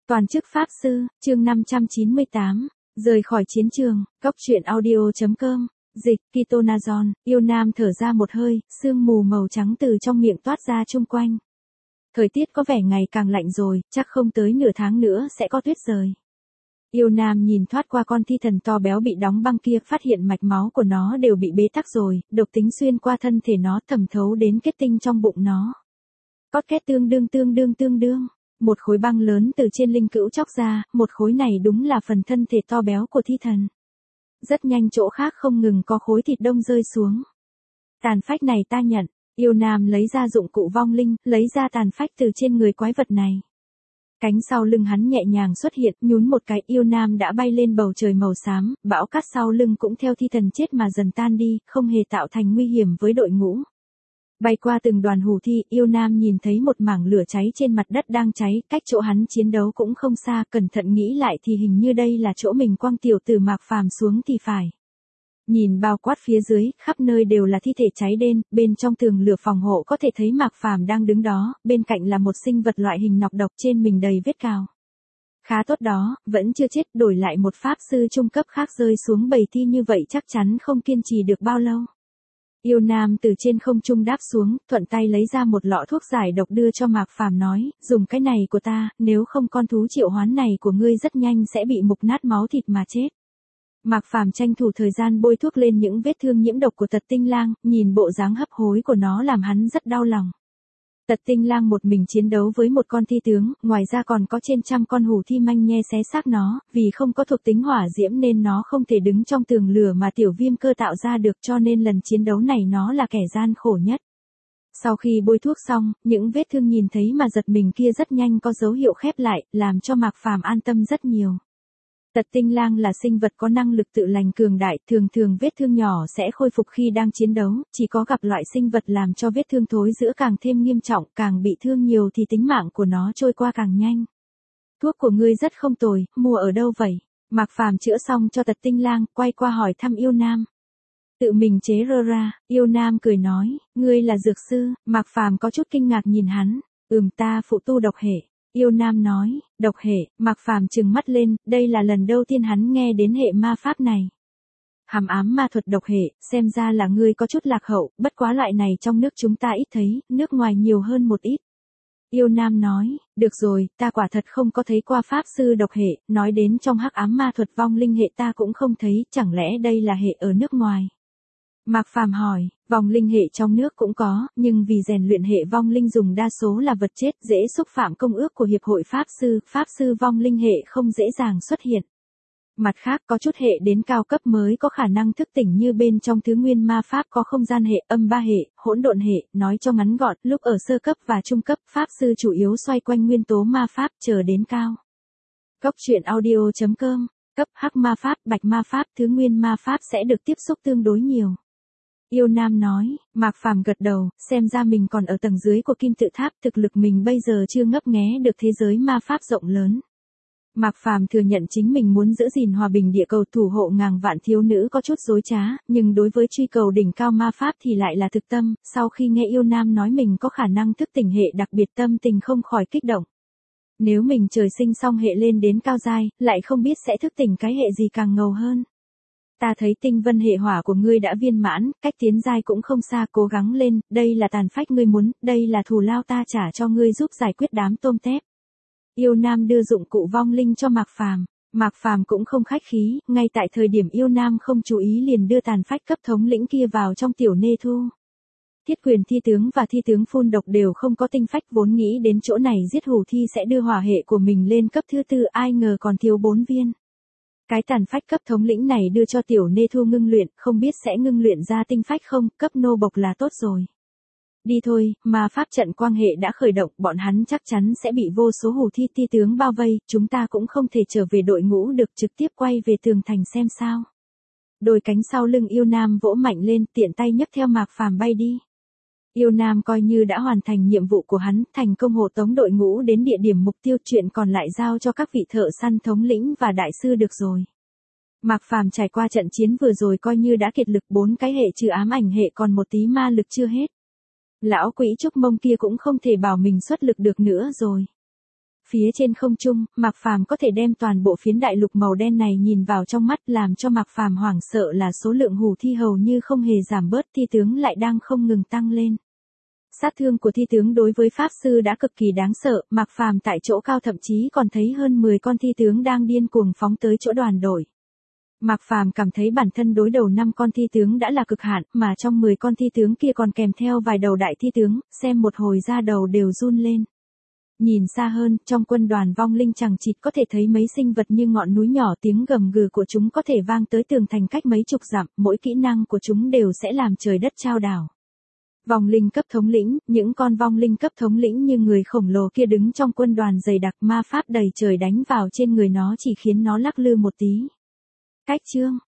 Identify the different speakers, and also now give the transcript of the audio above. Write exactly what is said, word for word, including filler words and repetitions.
Speaker 1: Toàn chức Pháp Sư, chương năm trăm chín mươi tám, rời khỏi chiến trường, cốc truyện audio chấm com, dịch, Kitonazon, yêu nam thở ra một hơi, sương mù màu trắng từ trong miệng toát ra chung quanh. Thời tiết có vẻ ngày càng lạnh rồi, chắc không tới nửa tháng nữa sẽ có tuyết rơi. Yêu nam nhìn thoát qua con thi thần to béo bị đóng băng kia, phát hiện mạch máu của nó đều bị bế tắc rồi, độc tính xuyên qua thân thể nó thẩm thấu đến kết tinh trong bụng nó. Cót két tương đương tương đương tương đương. Một khối băng lớn từ trên linh cữu chóc ra, một khối này đúng là phần thân thể to béo của thi thần. Rất nhanh chỗ khác không ngừng có khối thịt đông rơi xuống. Tàn phách này ta nhận, yêu nam lấy ra dụng cụ vong linh, lấy ra tàn phách từ trên người quái vật này. Cánh sau lưng hắn nhẹ nhàng xuất hiện, nhún một cái, yêu nam đã bay lên bầu trời màu xám, bão cát sau lưng cũng theo thi thần chết mà dần tan đi, không hề tạo thành nguy hiểm với đội ngũ. Bay qua từng đoàn hủ thi, yêu nam nhìn thấy một mảng lửa cháy trên mặt đất đang cháy, cách chỗ hắn chiến đấu cũng không xa, cẩn thận nghĩ lại thì hình như đây là chỗ mình quăng tiểu tử Mạc Phàm xuống thì phải. Nhìn bao quát phía dưới, khắp nơi đều là thi thể cháy đen, bên trong tường lửa phòng hộ có thể thấy Mạc Phàm đang đứng đó, bên cạnh là một sinh vật loại hình nọc độc trên mình đầy vết cào. Khá tốt đó, vẫn chưa chết, đổi lại một pháp sư trung cấp khác rơi xuống bầy thi như vậy chắc chắn không kiên trì được bao lâu. Yêu nam từ trên không trung đáp xuống, thuận tay lấy ra một lọ thuốc giải độc đưa cho Mạc Phàm nói, dùng cái này của ta, nếu không con thú triệu hoán này của ngươi rất nhanh sẽ bị mục nát máu thịt mà chết. Mạc Phàm tranh thủ thời gian bôi thuốc lên những vết thương nhiễm độc của Tật Tinh Lang, nhìn bộ dáng hấp hối của nó làm hắn rất đau lòng. Tật Tinh Lang một mình chiến đấu với một con thi tướng, ngoài ra còn có trên trăm con hủ thi manh nhe xé xác nó, vì không có thuộc tính hỏa diễm nên nó không thể đứng trong tường lửa mà tiểu viêm cơ tạo ra được, cho nên lần chiến đấu này nó là kẻ gian khổ nhất. Sau khi bôi thuốc xong, những vết thương nhìn thấy mà giật mình kia rất nhanh có dấu hiệu khép lại, làm cho Mạc Phàm an tâm rất nhiều. Tật Tinh Lang là sinh vật có năng lực tự lành cường đại, thường thường vết thương nhỏ sẽ khôi phục khi đang chiến đấu, chỉ có gặp loại sinh vật làm cho vết thương thối rữa càng thêm nghiêm trọng, càng bị thương nhiều thì tính mạng của nó trôi qua càng nhanh. Thuốc của ngươi rất không tồi, mua ở đâu vậy? Mạc Phàm chữa xong cho Tật Tinh Lang, quay qua hỏi thăm yêu nam. Tự mình chế rơ ra, yêu nam cười nói, ngươi là dược sư, Mạc Phàm có chút kinh ngạc nhìn hắn, ừm ta phụ tu độc hệ. Yêu nam nói, độc hệ, Mạc Phàm trừng mắt lên, đây là lần đầu tiên hắn nghe đến hệ ma pháp này. Hàm ám ma thuật độc hệ, xem ra là ngươi có chút lạc hậu, bất quá loại này trong nước chúng ta ít thấy, nước ngoài nhiều hơn một ít. Yêu nam nói, được rồi, ta quả thật không có thấy qua pháp sư độc hệ, nói đến trong hắc ám ma thuật vong linh hệ ta cũng không thấy, chẳng lẽ đây là hệ ở nước ngoài? Mạc Phàm hỏi, vong linh hệ trong nước cũng có, nhưng vì rèn luyện hệ vong linh dùng đa số là vật chết, dễ xúc phạm công ước của Hiệp hội Pháp Sư, Pháp Sư vong linh hệ không dễ dàng xuất hiện. Mặt khác có chút hệ đến cao cấp mới có khả năng thức tỉnh như bên trong thứ nguyên ma Pháp có không gian hệ, âm ba hệ, hỗn độn hệ, nói cho ngắn gọn, lúc ở sơ cấp và trung cấp, Pháp Sư chủ yếu xoay quanh nguyên tố ma Pháp chờ đến cao. Cốc truyện audio chấm com, cấp hắc ma Pháp, bạch ma Pháp, thứ nguyên ma Pháp sẽ được tiếp xúc tương đối nhiều. Yêu nam nói, Mạc Phàm gật đầu, xem ra mình còn ở tầng dưới của kim tự tháp, thực lực mình bây giờ chưa ngấp nghé được thế giới ma pháp rộng lớn. Mạc Phàm thừa nhận chính mình muốn giữ gìn hòa bình địa cầu thủ hộ ngàn vạn thiếu nữ có chút dối trá, nhưng đối với truy cầu đỉnh cao ma pháp thì lại là thực tâm, sau khi nghe yêu nam nói mình có khả năng thức tỉnh hệ đặc biệt tâm tình không khỏi kích động. Nếu mình trời sinh xong hệ lên đến cao giai, lại không biết sẽ thức tỉnh cái hệ gì càng ngầu hơn. Ta thấy tinh vân hệ hỏa của ngươi đã viên mãn, cách tiến giai cũng không xa, cố gắng lên, đây là tàn phách ngươi muốn, đây là thù lao ta trả cho ngươi giúp giải quyết đám tôm tép. Yêu nam đưa dụng cụ vong linh cho Mạc Phàm, Mạc Phàm cũng không khách khí, ngay tại thời điểm yêu nam không chú ý liền đưa tàn phách cấp thống lĩnh kia vào trong tiểu nê thu. Thiết quyền thi tướng và thi tướng phun độc đều không có tinh phách, vốn nghĩ đến chỗ này giết hủ thi sẽ đưa hỏa hệ của mình lên cấp thứ tư, ai ngờ còn thiếu bốn viên. Cái tàn phách cấp thống lĩnh này đưa cho tiểu nê thu ngưng luyện, không biết sẽ ngưng luyện ra tinh phách không, cấp nô bộc là tốt rồi. Đi thôi, mà pháp trận quang hệ đã khởi động, bọn hắn chắc chắn sẽ bị vô số hủ thi thi tướng bao vây, chúng ta cũng không thể trở về đội ngũ được, trực tiếp quay về tường thành xem sao. Đôi cánh sau lưng yêu nam vỗ mạnh lên, tiện tay nhấc theo Mạc Phàm bay đi. Yêu nam coi như đã hoàn thành nhiệm vụ của hắn, thành công hộ tống đội ngũ đến địa điểm mục tiêu, chuyện còn lại giao cho các vị thợ săn thống lĩnh và đại sư được rồi. Mạc Phàm trải qua trận chiến vừa rồi coi như đã kiệt lực, bốn cái hệ trừ ám ảnh hệ còn một tí ma lực chưa hết. Lão quỷ trúc mông kia cũng không thể bảo mình xuất lực được nữa rồi. Phía trên không trung, Mạc Phàm có thể đem toàn bộ phiến đại lục màu đen này nhìn vào trong mắt, làm cho Mạc Phàm hoảng sợ là số lượng hủ thi hầu như không hề giảm bớt, thi tướng lại đang không ngừng tăng lên. Sát thương của thi tướng đối với pháp sư đã cực kỳ đáng sợ, Mạc Phàm tại chỗ cao thậm chí còn thấy hơn mười con thi tướng đang điên cuồng phóng tới chỗ đoàn đội. Mạc Phàm cảm thấy bản thân đối đầu năm con thi tướng đã là cực hạn, mà trong mười con thi tướng kia còn kèm theo vài đầu đại thi tướng, xem một hồi da đầu đều run lên. Nhìn xa hơn, trong quân đoàn vong linh chằng chịt có thể thấy mấy sinh vật như ngọn núi nhỏ, tiếng gầm gừ của chúng có thể vang tới tường thành cách mấy chục dặm, mỗi kỹ năng của chúng đều sẽ làm trời đất chao đảo. Vong linh cấp thống lĩnh, những con vong linh cấp thống lĩnh như người khổng lồ kia đứng trong quân đoàn dày đặc, ma pháp đầy trời đánh vào trên người nó chỉ khiến nó lắc lư một tí. Cách chương